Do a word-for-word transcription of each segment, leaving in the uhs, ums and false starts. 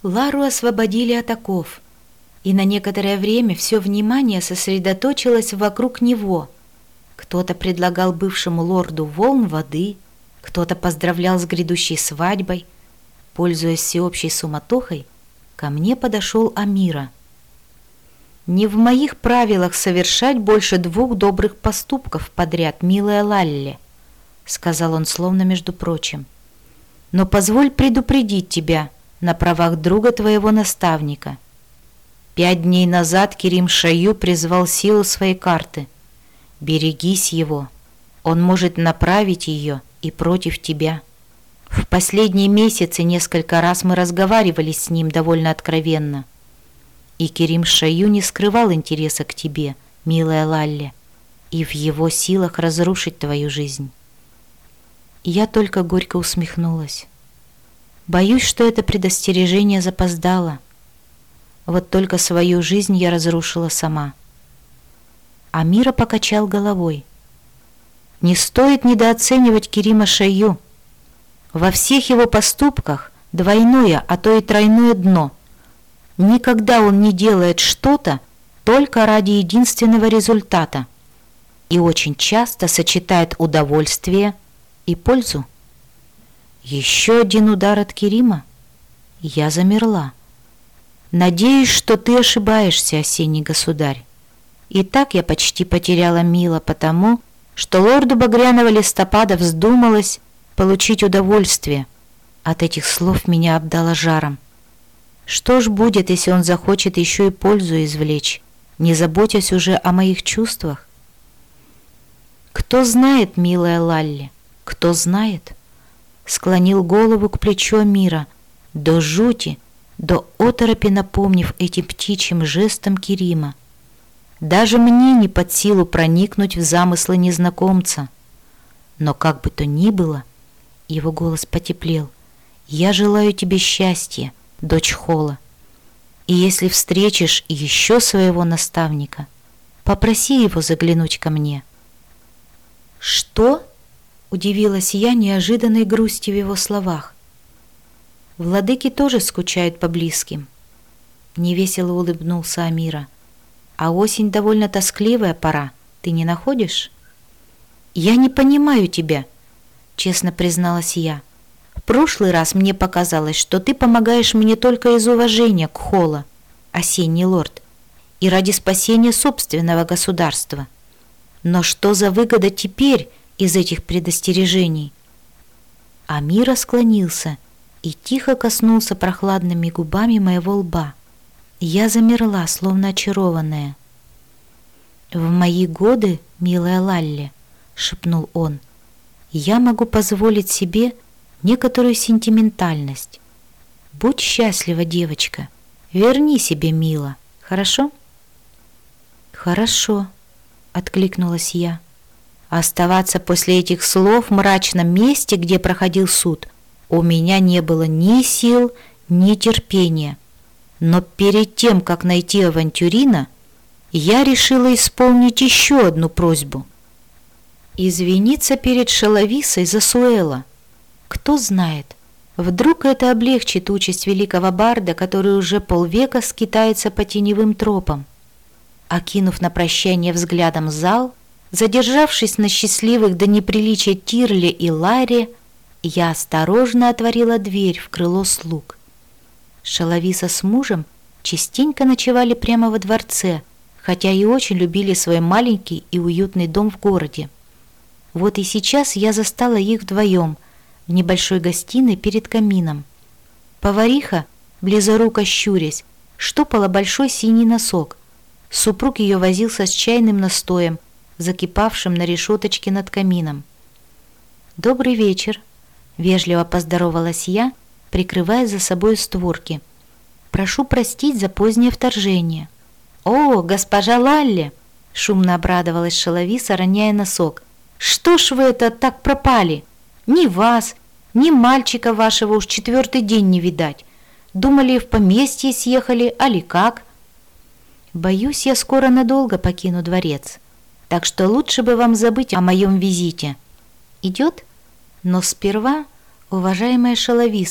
Лару освободили от оков, и на некоторое время все внимание сосредоточилось вокруг него. Кто-то предлагал бывшему лорду волн воды, кто-то поздравлял с грядущей свадьбой. Пользуясь всеобщей суматохой, ко мне подошел Амира. «Не в моих правилах совершать больше двух добрых поступков подряд, милая Лалли», — сказал он словно между прочим. «Но позволь предупредить тебя на правах друга твоего наставника. Пять дней назад Керим Шайю призвал силу своей карты. Берегись его, он может направить ее и против тебя. В последние месяцы несколько раз мы разговаривали с ним довольно откровенно. И Керим Шайю не скрывал интереса к тебе, милая Лалли, и в его силах разрушить твою жизнь». Я только горько усмехнулась. Боюсь, что это предостережение запоздало. Вот только свою жизнь я разрушила сама. Амира покачал головой. «Не стоит недооценивать Керима Шайю. Во всех его поступках двойное, а то и тройное дно. Никогда он не делает что-то только ради единственного результата и очень часто сочетает удовольствие и пользу». Еще один удар от Керима. Я замерла. «Надеюсь, что ты ошибаешься, осенний государь. И так я почти потеряла Мила, потому что лорду Багряного листопада вздумалось получить удовольствие». От этих слов меня обдало жаром. Что ж будет, если он захочет еще и пользу извлечь, не заботясь уже о моих чувствах? «Кто знает, милая Лалли, кто знает?» Склонил голову к плечу Амира, до жути, до оторопи напомнив этим птичьим жестом Керима. Даже мне не под силу проникнуть в замыслы незнакомца. Но как бы то ни было, его голос потеплел, я желаю тебе счастья, дочь Хола. И если встретишь еще своего наставника, попроси его заглянуть ко мне». «Что?» — удивилась я неожиданной грусти в его словах. «Владыки тоже скучают по близким». Невесело улыбнулся Амира. «А осень довольно тоскливая пора, ты не находишь?» «Я не понимаю тебя», — честно призналась я. «В прошлый раз мне показалось, что ты помогаешь мне только из уважения к Холла, осенний лорд, и ради спасения собственного государства. Но что за выгода теперь из этих предостережений?» Амира склонился и тихо коснулся прохладными губами моего лба. Я замерла, словно очарованная. «В мои годы, милая Лалли, — шепнул он, — я могу позволить себе некоторую сентиментальность. Будь счастлива, девочка, верни себе Мила, хорошо?» «Хорошо», — откликнулась я. Оставаться после этих слов в мрачном месте, где проходил суд, у меня не было ни сил, ни терпения. Но перед тем, как найти авантюрина, я решила исполнить еще одну просьбу. Извиниться перед Шеловисой за Суэла. Кто знает, вдруг это облегчит участь великого барда, который уже полвека скитается по теневым тропам. Окинув на прощание взглядом зал, задержавшись на счастливых до неприличия Тирле и Ларе, я осторожно отворила дверь в крыло слуг. Шеловиса с мужем частенько ночевали прямо во дворце, хотя и очень любили свой маленький и уютный дом в городе. Вот и сейчас я застала их вдвоем в небольшой гостиной перед камином. Повариха, близоруко щурясь, штопала большой синий носок. Супруг ее возился с чайным настоем, закипавшим на решеточке над камином. «Добрый вечер», — вежливо поздоровалась я, прикрывая за собой створки. «Прошу простить за позднее вторжение». «О, госпожа Лалли!» — шумно обрадовалась Шеловиса, роняя носок. «Что ж вы это так пропали? Ни вас, ни мальчика вашего уж четвертый день не видать. Думали, в поместье съехали, али как?» «Боюсь, я скоро надолго покину дворец, так что лучше бы вам забыть о моем визите. Идет? Но сперва, уважаемая Шеловиса,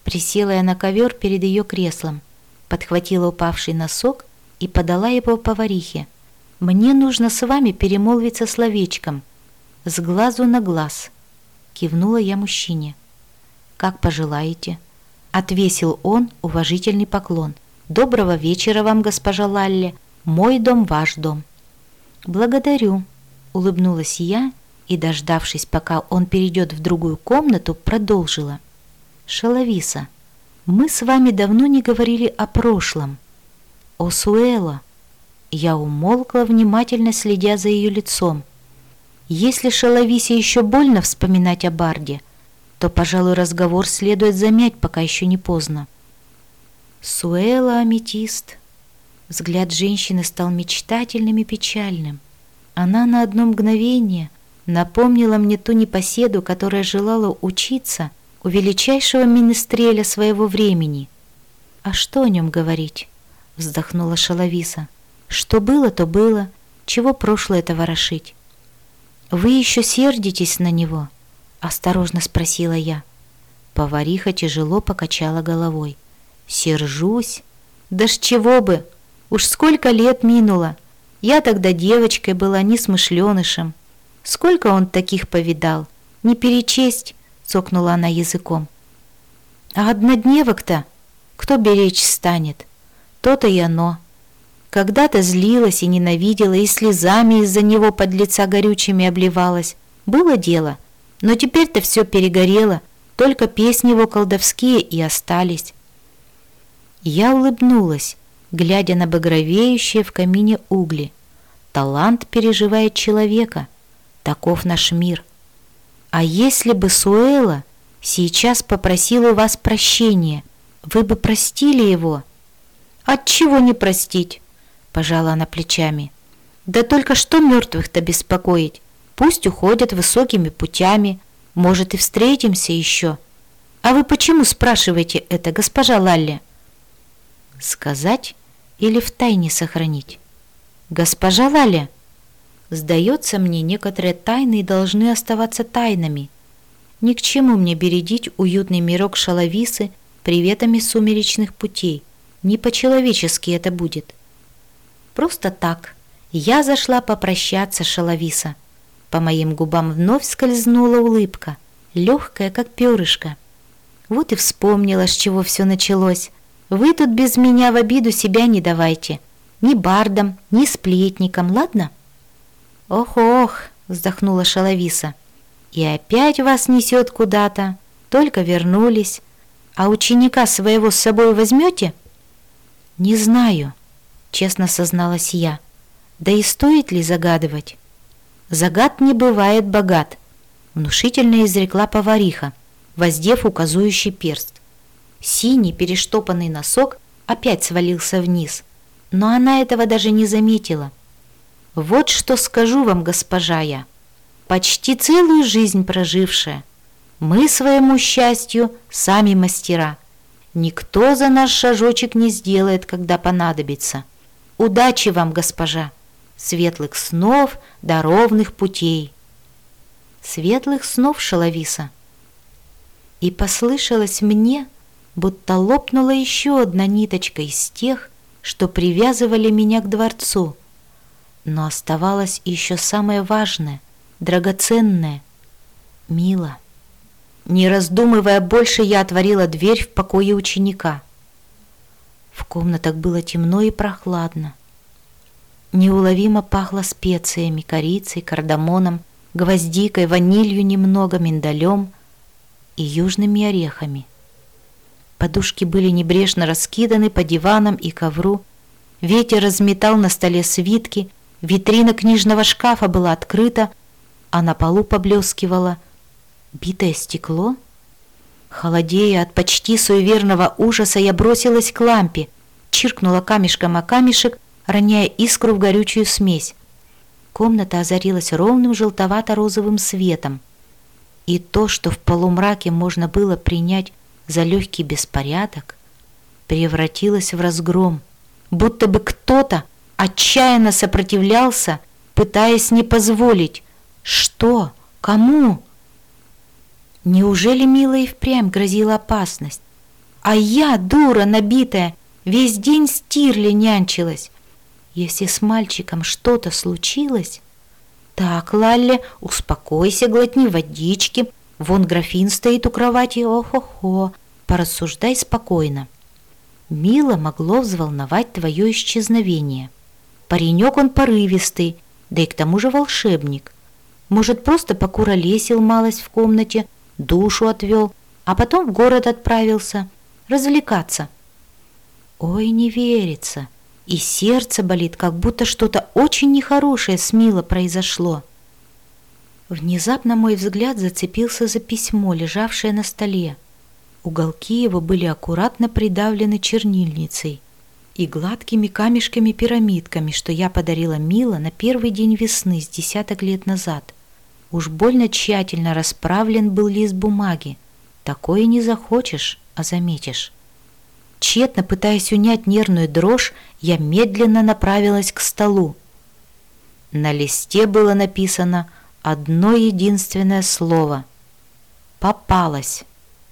Присела я на ковер перед ее креслом, подхватила упавший носок и подала его поварихе. «Мне нужно с вами перемолвиться словечком, с глазу на глаз», — кивнула я мужчине. «Как пожелаете», — отвесил он уважительный поклон. «Доброго вечера вам, госпожа Лалли. Мой дом, ваш дом». «Благодарю», — улыбнулась я и, дождавшись, пока он перейдет в другую комнату, продолжила. «Шалависа, мы с вами давно не говорили о прошлом, о Суэло». Я умолкла, внимательно следя за ее лицом. Если Шалависе еще больно вспоминать о Барде, то, пожалуй, разговор следует замять, пока еще не поздно. Суэло, аметист. Взгляд женщины стал мечтательным и печальным. Она на одно мгновение напомнила мне ту непоседу, которая желала учиться у величайшего менестреля своего времени. «А что о нем говорить?» — вздохнула Шалависа. «Что было, то было. Чего прошлое-то ворошить?» «Вы еще сердитесь на него?» — осторожно спросила я. Повариха тяжело покачала головой. «Сержусь? Да ж чего бы! Уж сколько лет минуло! Я тогда девочкой была, несмышленышем. Сколько он таких повидал? Не перечесть!» — цокнула она языком. «А однодневок-то кто беречь станет? То-то и оно. Когда-то злилась и ненавидела, и слезами из-за него подлеца горючими обливалась. Было дело, но теперь-то все перегорело, только песни его колдовские и остались». Я улыбнулась, глядя на багровеющие в камине угли. Талант переживает человека. Таков наш мир. А если бы Суэло сейчас попросил у вас прощения, вы бы простили его? «Отчего не простить?» — пожала она плечами. «Да только что мертвых-то беспокоить? Пусть уходят высокими путями, может, и встретимся еще. А вы почему спрашиваете это, госпожа Лалли?» «Сказать или втайне сохранить?» «Госпожа Лалли, сдается мне, некоторые тайны должны оставаться тайнами. Ни к чему мне бередить уютный мирок Шалависы приветами сумеречных путей. Не по-человечески это будет. Просто так. Я зашла попрощаться, Шалависа». По моим губам вновь скользнула улыбка, легкая, как перышко. Вот и вспомнила, с чего все началось. Вы тут без меня в обиду себя не давайте. Ни бардам, ни сплетникам, ладно? «Ох-ох», — вздохнула Шалависа. «И опять вас несет куда-то. Только вернулись. А ученика своего с собой возьмете?» «Не знаю», — честно созналась я. «Да и стоит ли загадывать?» «Загад не бывает богат», — внушительно изрекла повариха, воздев указующий перст. Синий перештопанный носок опять свалился вниз, но она этого даже не заметила. «Вот что скажу вам, госпожа я, почти целую жизнь прожившая. Мы своему счастью сами мастера. Никто за наш шажочек не сделает, когда понадобится. Удачи вам, госпожа! Светлых снов, да ровных путей!» «Светлых снов, Шалависа!» И послышалось мне, будто лопнула еще одна ниточка из тех, что привязывали меня к дворцу. Но оставалось еще самое важное, драгоценное — Мила. Не раздумывая больше, я отворила дверь в покое ученика. В комнатах было темно и прохладно. Неуловимо пахло специями, корицей, кардамоном, гвоздикой, ванилью немного, миндалем и южными орехами. Подушки были небрежно раскиданы по диванам и ковру. Ветер разметал на столе свитки, витрина книжного шкафа была открыта, а на полу поблескивало битое стекло. Холодея от почти суеверного ужаса, я бросилась к лампе, чиркнула камешком о камешек, роняя искру в горючую смесь. Комната озарилась ровным желтовато-розовым светом, и то, что в полумраке можно было принять за легкий беспорядок, превратилось в разгром, будто бы кто-то отчаянно сопротивлялся, пытаясь не позволить. Что? Кому? Неужели Мила и впрямь грозила опасность? А я, дура набитая, весь день с Тирли нянчилась. Если с мальчиком что-то случилось... Так, Лалля, успокойся, глотни водички. Вон графин стоит у кровати, ох-охо. Порассуждай спокойно. Мило могло взволновать твое исчезновение. Паренек он порывистый, да и к тому же волшебник. Может, просто покуролесил малость в комнате, душу отвел, а потом в город отправился развлекаться. Ой, не верится. И сердце болит, как будто что-то очень нехорошее с Мило произошло. Внезапно мой взгляд зацепился за письмо, лежавшее на столе. Уголки его были аккуратно придавлены чернильницей и гладкими камешками-пирамидками, что я подарила Мило на первый день весны с десяток лет назад. Уж больно тщательно расправлен был лист бумаги. Такое не захочешь, а заметишь. Тщетно пытаясь унять нервную дрожь, я медленно направилась к столу. На листе было написано одно единственное слово — «Попалась».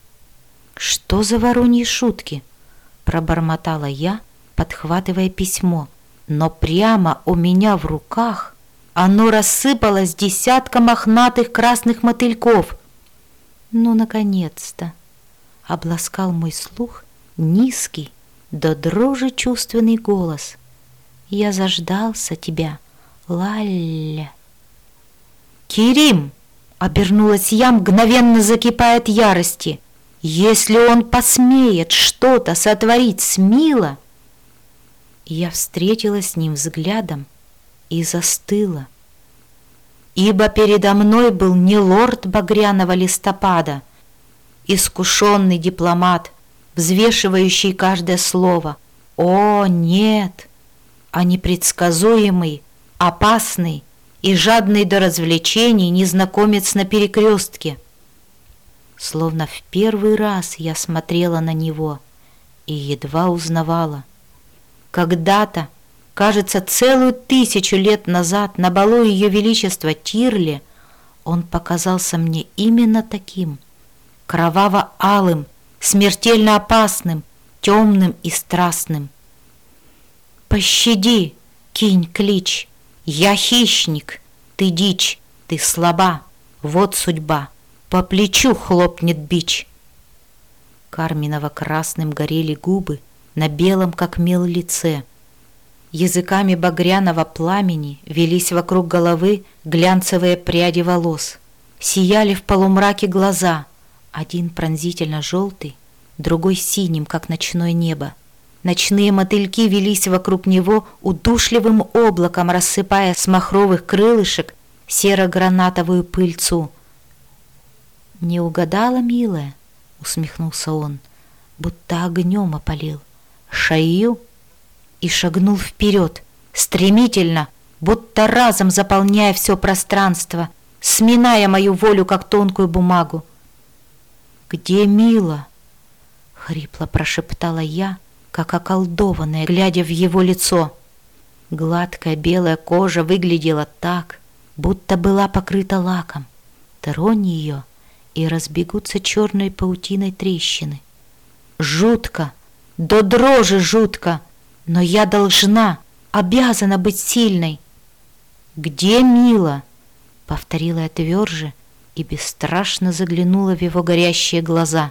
«Что за вороньи шутки?» — пробормотала я, подхватывая письмо, но прямо у меня в руках оно рассыпалось десятком мохнатых красных мотыльков. «Ну, наконец-то!» — обласкал мой слух низкий, до дрожи чувственный голос. «Я заждался тебя, Лалля». «Керим!» — обернулась я, мгновенно закипая от ярости. «Если он посмеет что-то сотворить с Мило...» Я встретилась с ним взглядом и застыла. Ибо передо мной был не лорд багряного листопада, искушенный дипломат, взвешивающий каждое слово. О, нет! А непредсказуемый, опасный и жадный до развлечений незнакомец на перекрестке. Словно в первый раз я смотрела на него и едва узнавала. Когда-то, кажется, целую тысячу лет назад на балу Ее Величества Тирли он показался мне именно таким, кроваво-алым, смертельно опасным, темным и страстным. «Пощади, кинь клич, я хищник, ты дичь, ты слаба, вот судьба, по плечу хлопнет бич». Карминово-красным горели губы на белом, как мел, лице. Языками багряного пламени велись вокруг головы глянцевые пряди волос. Сияли в полумраке глаза, один пронзительно желтый, другой синим, как ночное небо. Ночные мотыльки велись вокруг него удушливым облаком, рассыпая с махровых крылышек серо-гранатовую пыльцу. «Не угадала, милая?» — усмехнулся он, будто огнем опалил. «Шаю!» И шагнул вперед, стремительно, будто разом заполняя все пространство, сминая мою волю, как тонкую бумагу. «Где Мило?» — хрипло прошептала я, как околдованная, глядя в его лицо. Гладкая белая кожа выглядела так, будто была покрыта лаком. Тронь ее, и разбегутся черной паутиной трещины. Жутко, до дрожи жутко, но я должна, обязана быть сильной. «Где Мило?» — повторила я тверже и бесстрашно заглянула в его горящие глаза.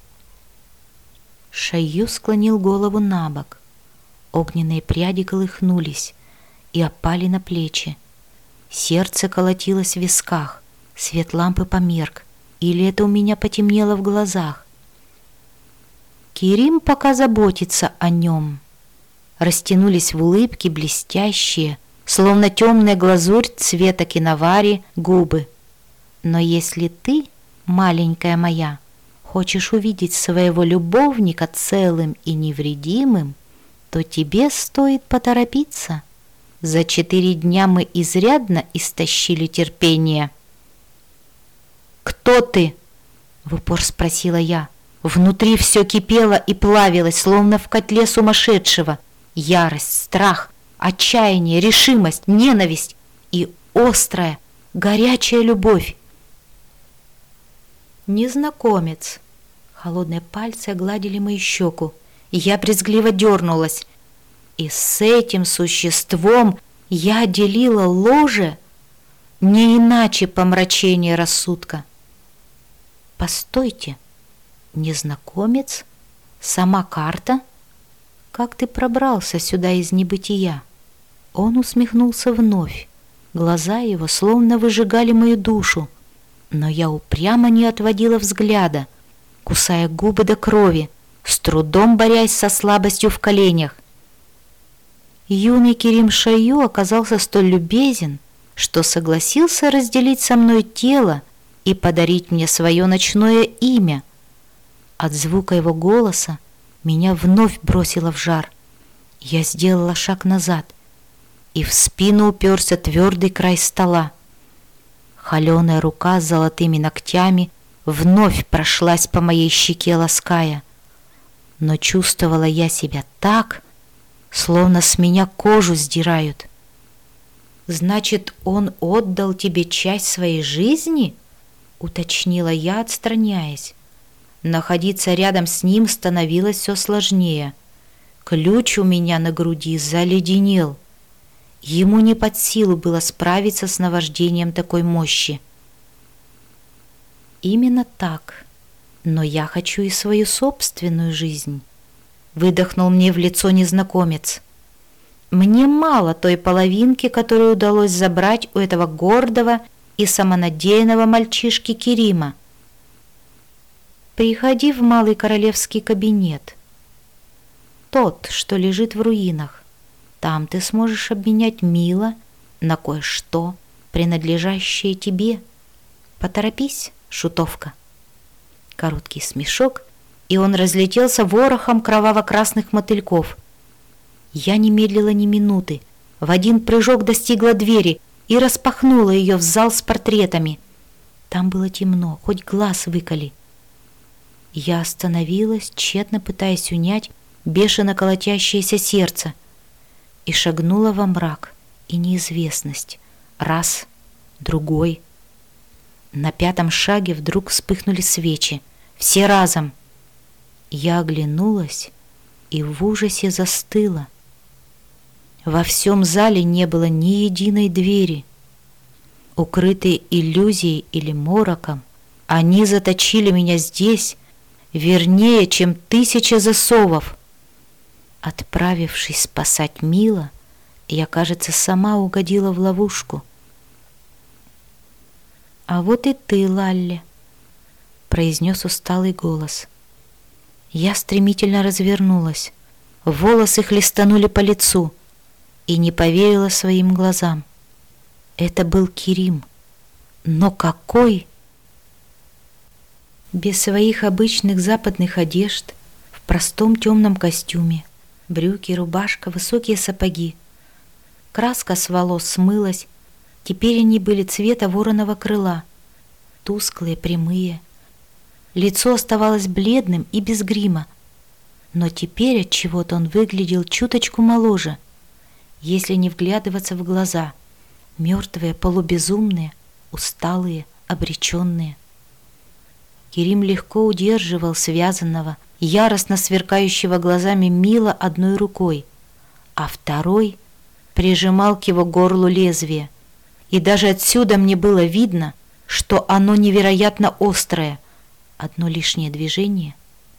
Шаю склонил голову на бок. Огненные пряди колыхнулись и опали на плечи. Сердце колотилось в висках, свет лампы померк, или это у меня потемнело в глазах. Керим пока заботится о нем. Растянулись в улыбке блестящие, словно темная глазурь цвета киновари, губы. Но если ты, маленькая моя, хочешь увидеть своего любовника целым и невредимым, то тебе стоит поторопиться. За четыре дня мы изрядно истощили терпение. «Кто ты?» — в упор спросила я. Внутри все кипело и плавилось, словно в котле сумасшедшего. Ярость, страх, отчаяние, решимость, ненависть и острая, горячая любовь. «Незнакомец», — Холодные пальцы огладили мою щеку, и я брезгливо дернулась. И с этим существом я делила ложе, не иначе помрачение рассудка. Постойте, незнакомец? Сама карта? Как ты пробрался сюда из небытия? Он усмехнулся вновь. Глаза его словно выжигали мою душу, но я упрямо не отводила взгляда, кусая губы до крови, с трудом борясь со слабостью в коленях. Юный Керим Шаю оказался столь любезен, что согласился разделить со мной тело и подарить мне свое ночное имя. От звука его голоса меня вновь бросило в жар. Я сделала шаг назад, и в спину уперся твердый край стола. Холеная рука с золотыми ногтями вновь прошлась по моей щеке, лаская. Но чувствовала я себя так, словно с меня кожу сдирают. «Значит, он отдал тебе часть своей жизни?» — уточнила я, отстраняясь. Находиться рядом с ним становилось все сложнее. Ключ у меня на груди заледенел. Ему не под силу было справиться с наваждением такой мощи. «Именно так. Но я хочу и свою собственную жизнь», — выдохнул мне в лицо незнакомец. «Мне мало той половинки, которую удалось забрать у этого гордого и самонадеянного мальчишки Керима. Приходи в малый королевский кабинет, тот, что лежит в руинах. Там ты сможешь обменять Мила на кое-что, принадлежащее тебе. Поторопись, шутовка». Короткий смешок, и он разлетелся ворохом кроваво-красных мотыльков. Я не медлила ни минуты, в один прыжок достигла двери и распахнула ее в зал с портретами. Там было темно, хоть глаз выколи. Я остановилась, тщетно пытаясь унять бешено колотящееся сердце, и шагнула во мрак и неизвестность. Раз, другой. На пятом шаге вдруг вспыхнули свечи, все разом. Я оглянулась и в ужасе застыла. Во всем зале не было ни единой двери. Укрытые иллюзией или мороком, они заточили меня здесь, вернее, чем тысяча засовов. Отправившись спасать Мила, я, кажется, сама угодила в ловушку. «А вот и ты, Лалли», — произнес усталый голос. Я стремительно развернулась. Волосы хлестанули по лицу и не поверила своим глазам. Это был Керим. Но какой! Без своих обычных западных одежд, в простом темном костюме, брюки, рубашка, высокие сапоги. Краска с волос смылась, теперь они были цвета вороного крыла, тусклые, прямые. Лицо оставалось бледным и без грима, но теперь от чего-то он выглядел чуточку моложе, если не вглядываться в глаза, мертвые, полубезумные, усталые, обреченные. Керим легко удерживал связанного, яростно сверкающего глазами Мила одной рукой, а второй прижимал к его горлу лезвие. И даже отсюда мне было видно, что оно невероятно острое. Одно лишнее движение.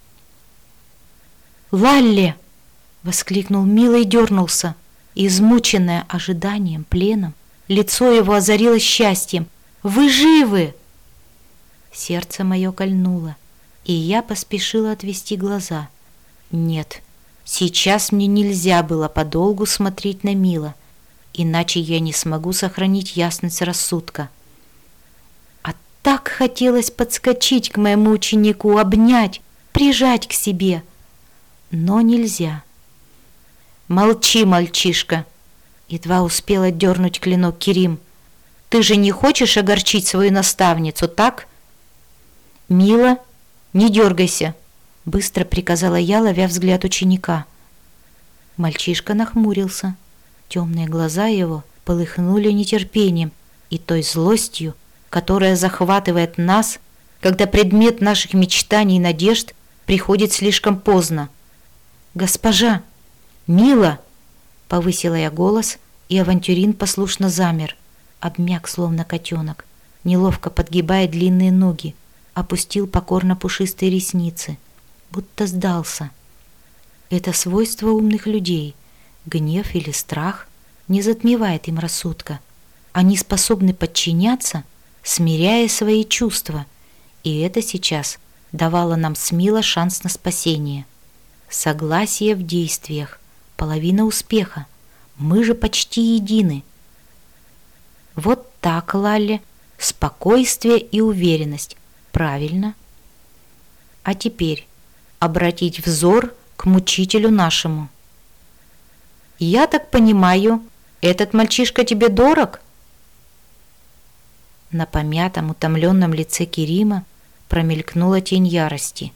«Лалли!» — воскликнул Мила и дернулся. Измученное ожиданием, пленом, лицо его озарилось счастьем. «Вы живы!» Сердце мое кольнуло, и я поспешила отвести глаза. Нет, сейчас мне нельзя было подолгу смотреть на Мила, иначе я не смогу сохранить ясность рассудка. А так хотелось подскочить к моему ученику, обнять, прижать к себе, но нельзя. «Молчи, мальчишка!» — едва успела дернуть клинок Керим. «Ты же не хочешь огорчить свою наставницу, так?» «Мила, не дергайся!» — быстро приказала я, ловя взгляд ученика. Мальчишка нахмурился. Темные глаза его полыхнули нетерпением и той злостью, которая захватывает нас, когда предмет наших мечтаний и надежд приходит слишком поздно. «Госпожа! Мила!» — повысила я голос, и авантюрин послушно замер, обмяк, словно котенок, неловко подгибая длинные ноги, опустил покорно пушистые ресницы, будто сдался. Это свойство умных людей. Гнев или страх не затмевает им рассудка. Они способны подчиняться, смиряя свои чувства, и это сейчас давало нам с Мило шанс на спасение. Согласие в действиях, половина успеха. Мы же почти едины. Вот так, Лалли, спокойствие и уверенность. Правильно. А теперь обратить взор к мучителю нашему. «Я так понимаю, этот мальчишка тебе дорог?» На помятом, утомленном лице Керима промелькнула тень ярости.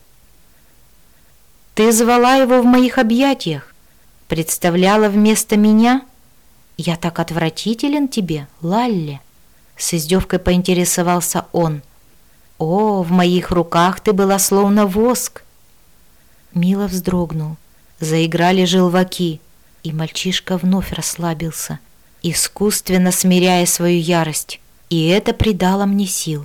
«Ты звала его в моих объятиях, представляла вместо меня? Я так отвратителен тебе, Лалли?» С издевкой поинтересовался он. «О, в моих руках ты была словно воск!» Мило вздрогнул, заиграли желваки, и мальчишка вновь расслабился, искусственно смиряя свою ярость, и это придало мне сил.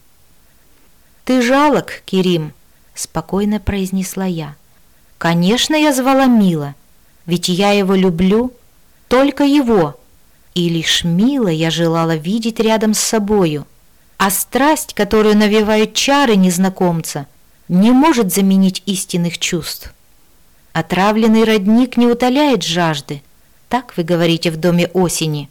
«Ты жалок, Керим», — спокойно произнесла я. «Конечно, я звала Мило, ведь я его люблю, только его, и лишь Мило я желала видеть рядом с собою, а страсть, которую навевают чары незнакомца, не может заменить истинных чувств. Отравленный родник не утоляет жажды, так вы говорите в доме осени».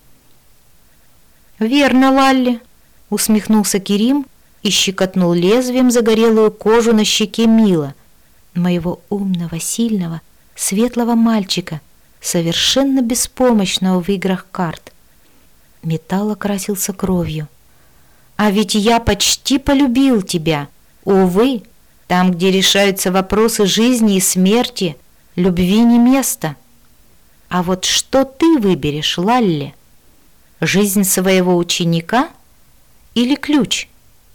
«Верно, Лалли», — усмехнулся Керим и щекотнул лезвием загорелую кожу на щеке Мило, моего умного, сильного, светлого мальчика, совершенно беспомощного в играх карт. Металл окрасился кровью. «А ведь я почти полюбил тебя. Увы, там, где решаются вопросы жизни и смерти, любви не место. А вот что ты выберешь, Лалли? Жизнь своего ученика или ключ?»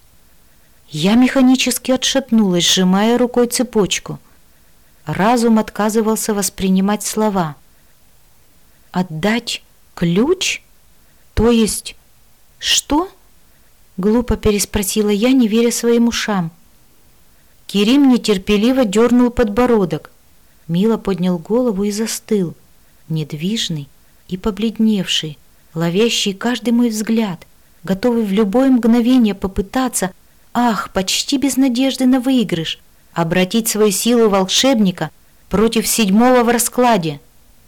Я механически отшатнулась, сжимая рукой цепочку. Разум отказывался воспринимать слова. «Отдать ключ? То есть что?» Глупо переспросила я, не веря своим ушам. Керим нетерпеливо дернул подбородок. Мило поднял голову и застыл, недвижный и побледневший, ловящий каждый мой взгляд, готовый в любое мгновение попытаться, ах, почти без надежды на выигрыш, обратить свою силу волшебника против седьмого в раскладе.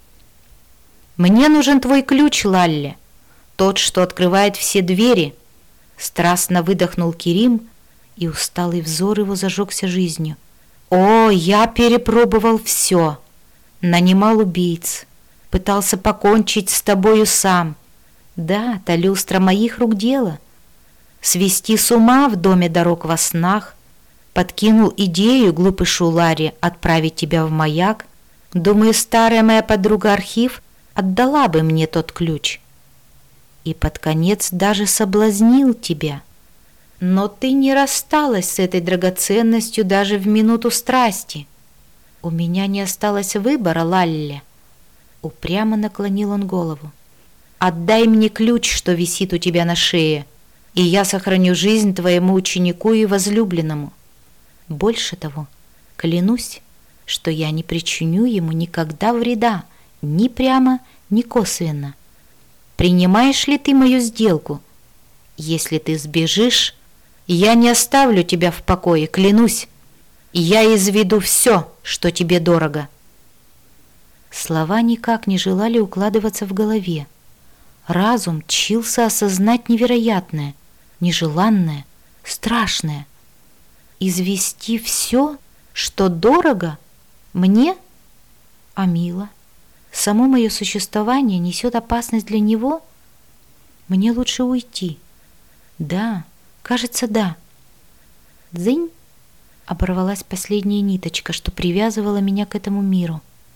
«Мне нужен твой ключ, Лалли, тот, что открывает все двери», — страстно выдохнул Керим, и усталый взор его зажегся жизнью. «О, я перепробовал все, нанимал убийц, пытался покончить с тобою сам. Да, та люстра моих рук дело. Свести с ума в доме дорог во снах, подкинул идею глупышу Ларри отправить тебя в маяк. Думаю, старая моя подруга Архив отдала бы мне тот ключ. И под конец даже соблазнил тебя. Но ты не рассталась с этой драгоценностью даже в минуту страсти. У меня не осталось выбора, Лалли». Упрямо наклонил он голову. «Отдай мне ключ, что висит у тебя на шее, и я сохраню жизнь твоему ученику и возлюбленному. Больше того, клянусь, что я не причиню ему никогда вреда, ни прямо, ни косвенно. Принимаешь ли ты мою сделку? Если ты сбежишь, я не оставлю тебя в покое, клянусь. Я изведу все, что тебе дорого». Слова никак не желали укладываться в голове. Разум тщился осознать невероятное, нежеланное, страшное. Извести все, что дорого, мне? А Мило? Само мое существование несет опасность для него? Мне лучше уйти. Да, кажется, да. Дзынь! Оборвалась последняя ниточка, что привязывала меня к этому миру.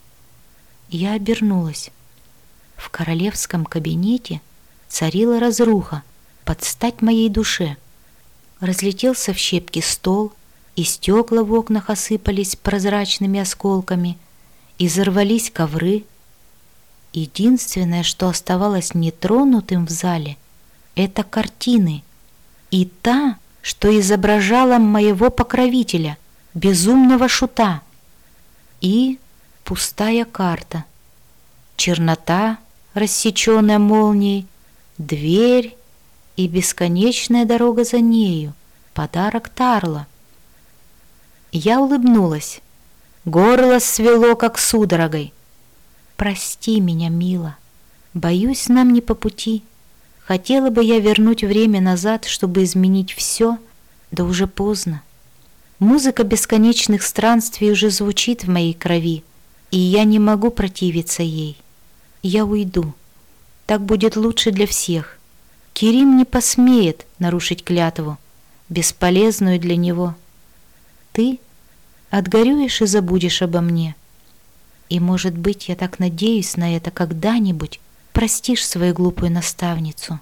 Я обернулась. В королевском кабинете царила разруха под стать моей душе. Разлетелся в щепки стол, и стекла в окнах осыпались прозрачными осколками, и взорвались ковры. Единственное, что оставалось нетронутым в зале, это картины, и та, что изображала моего покровителя, безумного шута, и пустая карта, чернота, рассеченная молнией, дверь и бесконечная дорога за нею, подарок Тарла. Я улыбнулась, горло свело, как судорогой. «Прости меня, мила, боюсь, нам не по пути. Хотела бы я вернуть время назад, чтобы изменить все, да уже поздно. Музыка бесконечных странствий уже звучит в моей крови, и я не могу противиться ей. Я уйду. Так будет лучше для всех. Керим не посмеет нарушить клятву, бесполезную для него. Ты отгорюешь и забудешь обо мне. И, может быть, я так надеюсь на это, когда-нибудь простишь свою глупую наставницу».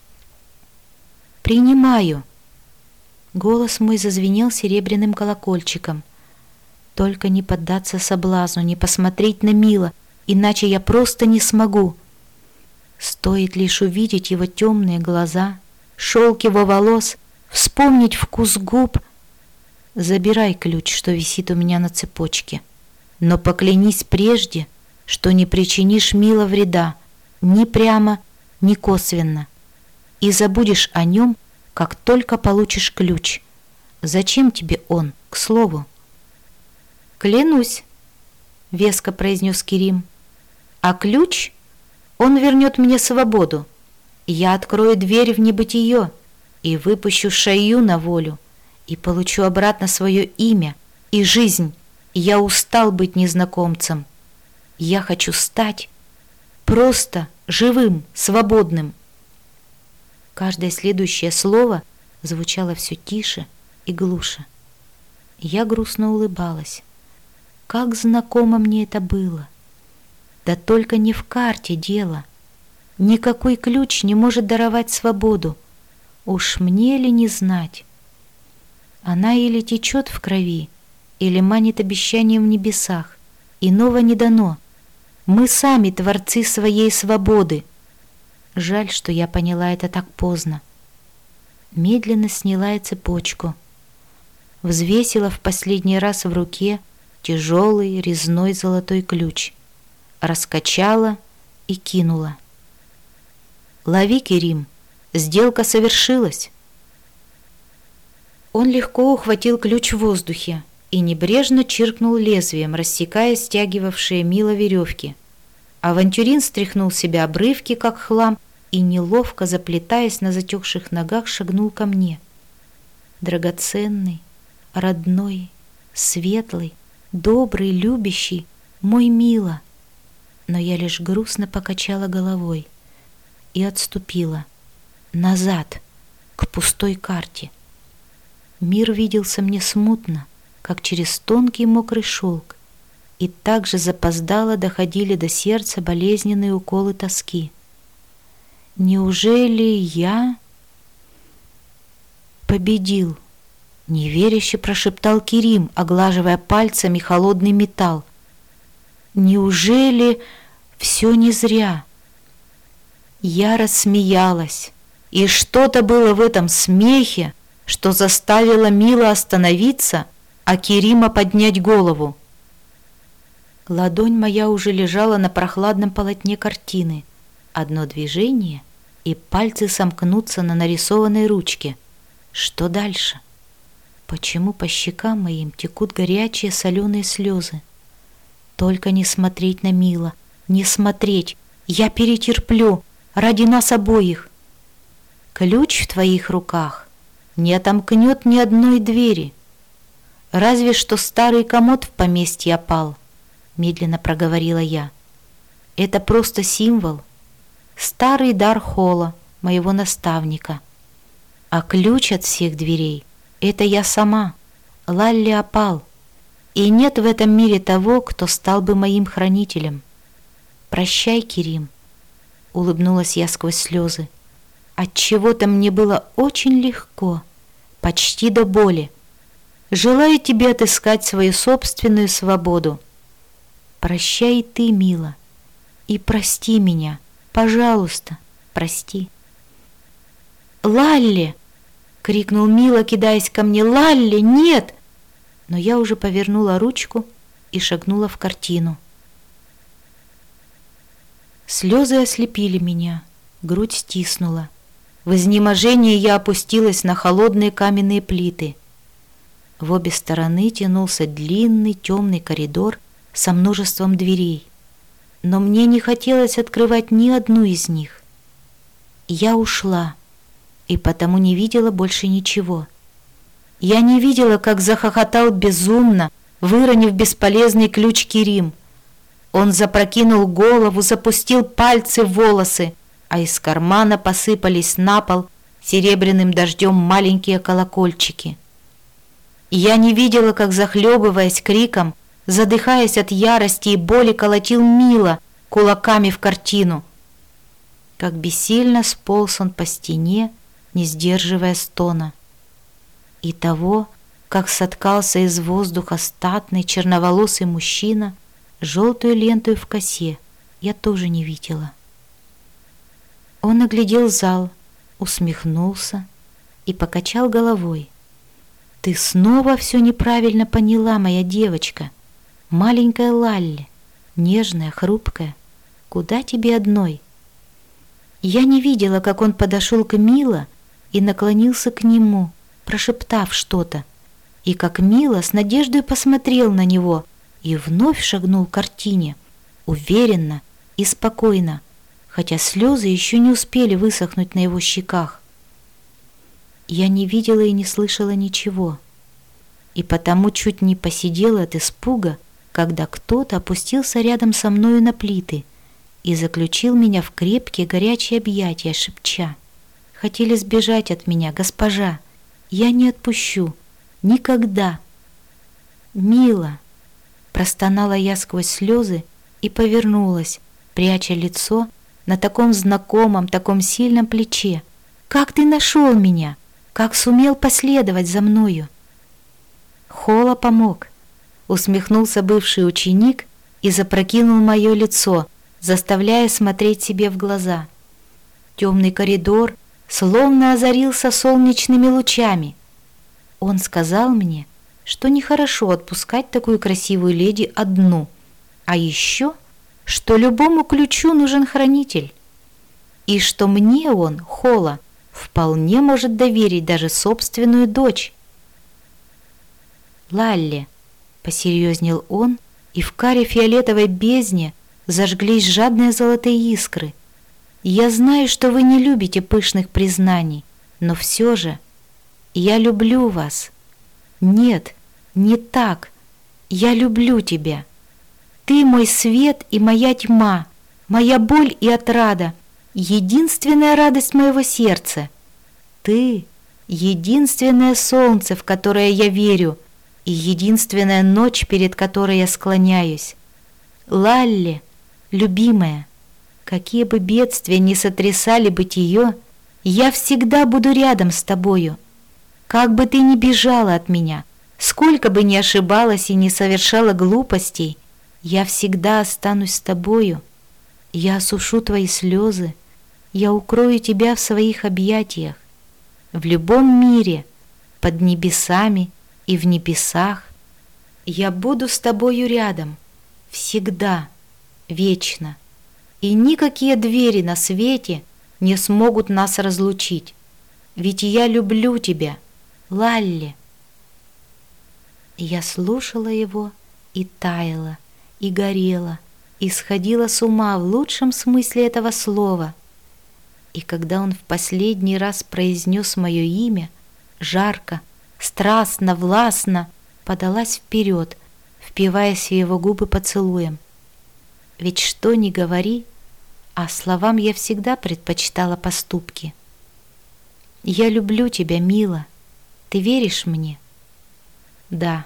«Принимаю!» Голос мой зазвенел серебряным колокольчиком. «Только не поддаться соблазну, не посмотреть на Мила, иначе я просто не смогу. Стоит лишь увидеть его темные глаза, шелк его волос, вспомнить вкус губ. Забирай ключ, что висит у меня на цепочке, но поклянись прежде, что не причинишь Мила вреда, ни прямо, ни косвенно, и забудешь о нем, как только получишь ключ. Зачем тебе он, к слову?» «Клянусь», — веско произнес Керим, «а ключ, он вернет мне свободу. Я открою дверь в небытие и выпущу Шаю на волю, и получу обратно свое имя и жизнь. Я устал быть незнакомцем. Я хочу стать просто живым, свободным». Каждое следующее слово звучало все тише и глуше. Я грустно улыбалась. Как знакомо мне это было. Да только не в карте дело. Никакой ключ не может даровать свободу. Уж мне ли не знать? Она или течет в крови, или манит обещанием в небесах. Иного не дано. Мы сами творцы своей свободы. Жаль, что я поняла это так поздно. Медленно сняла я цепочку, взвесила в последний раз в руке тяжелый резной золотой ключ, раскачала и кинула. «Лови, Керим, сделка совершилась!» Он легко ухватил ключ в воздухе и небрежно чиркнул лезвием, рассекая стягивавшие Мила веревки. Авантюрин стряхнул с себя обрывки, как хлам, и, неловко заплетаясь на затекших ногах, шагнул ко мне. Драгоценный, родной, светлый, добрый, любящий, мой Мила. Но я лишь грустно покачала головой и отступила назад, к пустой карте. Мир виделся мне смутно, как через тонкий мокрый шелк, и также запоздало доходили до сердца болезненные уколы тоски. Неужели я победил? Неверяще прошептал Керим, оглаживая пальцами холодный металл. Неужели все не зря? Я рассмеялась, и что-то было в этом смехе, что заставило Мила остановиться, а Керима поднять голову. Ладонь моя уже лежала на прохладном полотне картины. Одно движение, и пальцы сомкнутся на нарисованной ручке. Что дальше? Почему по щекам моим текут горячие соленые слезы? Только не смотреть на Мила, не смотреть. Я перетерплю ради нас обоих. Ключ в твоих руках не отомкнет ни одной двери. Разве что старый комод в поместье опал, медленно проговорила я. Это просто символ, старый дар Холла, моего наставника. А ключ от всех дверей — это я сама, Лалли Опал. И нет в этом мире того, кто стал бы моим хранителем. Прощай, Керим, улыбнулась я сквозь слезы. Отчего-то мне было очень легко почти до боли. Желаю тебе отыскать свою собственную свободу. Прощай и ты, Мила, и прости меня, пожалуйста, прости. «Лалли!» — крикнул Мила, кидаясь ко мне. «Лалли, нет!» Но я уже повернула ручку и шагнула в картину. Слезы ослепили меня, грудь стиснула. В изнеможении я опустилась на холодные каменные плиты. В обе стороны тянулся длинный темный коридор со множеством дверей, но мне не хотелось открывать ни одну из них. Я ушла, и потому не видела больше ничего. Я не видела, как захохотал безумно, выронив бесполезный ключ Керим. Он запрокинул голову, запустил пальцы в волосы, а из кармана посыпались на пол серебряным дождем маленькие колокольчики. Я не видела, как, захлебываясь криком, задыхаясь от ярости и боли, колотил Мила кулаками в картину. Как бессильно сполз он по стене, не сдерживая стона. И того, как соткался из воздуха статный черноволосый мужчина, желтую ленту в косе, я тоже не видела. Он оглядел зал, усмехнулся и покачал головой. «Ты снова все неправильно поняла, моя девочка. Маленькая Лалли, нежная, хрупкая. Куда тебе одной?» Я не видела, как он подошел к Мила и наклонился к нему, прошептав что-то, и как Мила с надеждой посмотрел на него и вновь шагнул к картине, уверенно и спокойно, хотя слезы еще не успели высохнуть на его щеках. Я не видела и не слышала ничего, и потому чуть не посидела от испуга, когда кто-то опустился рядом со мною на плиты и заключил меня в крепкие горячие объятия, шепча: «Хотели сбежать от меня, госпожа, я не отпущу, никогда!» «Мила!» — простонала я сквозь слезы и повернулась, пряча лицо на таком знакомом, таком сильном плече. «Как ты нашел меня? Как сумел последовать за мною?» «Хола помог», — усмехнулся бывший ученик и запрокинул мое лицо, заставляя смотреть себе в глаза. Темный коридор словно озарился солнечными лучами. Он сказал мне, что нехорошо отпускать такую красивую леди одну, а еще, что любому ключу нужен хранитель, и что мне он, Хола, вполне может доверить даже собственную дочь. «Лалли», — посерьезнел он, и в каре фиолетовой бездне зажглись жадные золотые искры. «Я знаю, что вы не любите пышных признаний, но все же я люблю вас. Нет, не так. Я люблю тебя. Ты мой свет и моя тьма, моя боль и отрада, единственная радость моего сердца. Ты — единственное солнце, в которое я верю, и единственная ночь, перед которой я склоняюсь. Лалли, любимая, какие бы бедствия ни сотрясали бытие, я всегда буду рядом с тобою. Как бы ты ни бежала от меня, сколько бы ни ошибалась и не совершала глупостей, я всегда останусь с тобою. Я осушу твои слезы, я укрою тебя в своих объятиях. В любом мире, под небесами и в небесах, я буду с тобою рядом, всегда, вечно, и никакие двери на свете не смогут нас разлучить, ведь я люблю тебя, Лалли». Я слушала его и таяла, и горела, и сходила с ума в лучшем смысле этого слова. И когда он в последний раз произнес мое имя, жарко, страстно, властно подалась вперед, впиваясь в его губы поцелуем. Ведь что ни говори, а словам я всегда предпочитала поступки. «Я люблю тебя, Мила. Ты веришь мне?» «Да».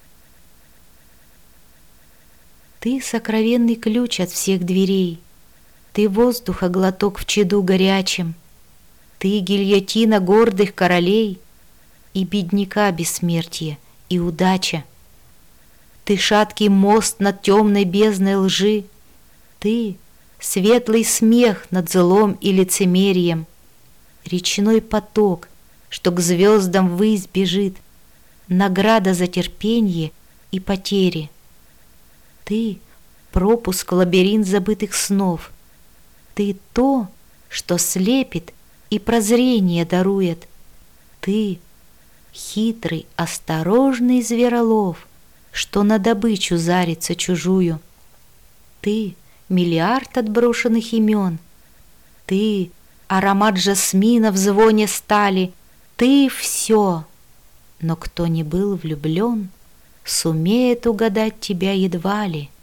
Ты — сокровенный ключ от всех дверей, ты — воздуха глоток в чаду горячем, ты — гильотина гордых королей, и бедняка бессмертие, и удача. Ты шаткий мост над темной бездной лжи, ты светлый смех над злом и лицемерием, речной поток, что к звездам ввысь бежит, награда за терпенье и потери. Ты пропуск в лабиринт забытых снов, ты то, что слепит и прозрение дарует, ты хитрый, осторожный зверолов, что на добычу зарится чужую. Ты миллиард отброшенных имен, ты аромат жасмина в звоне стали, ты все. Но кто не был влюблен, сумеет угадать тебя едва ли.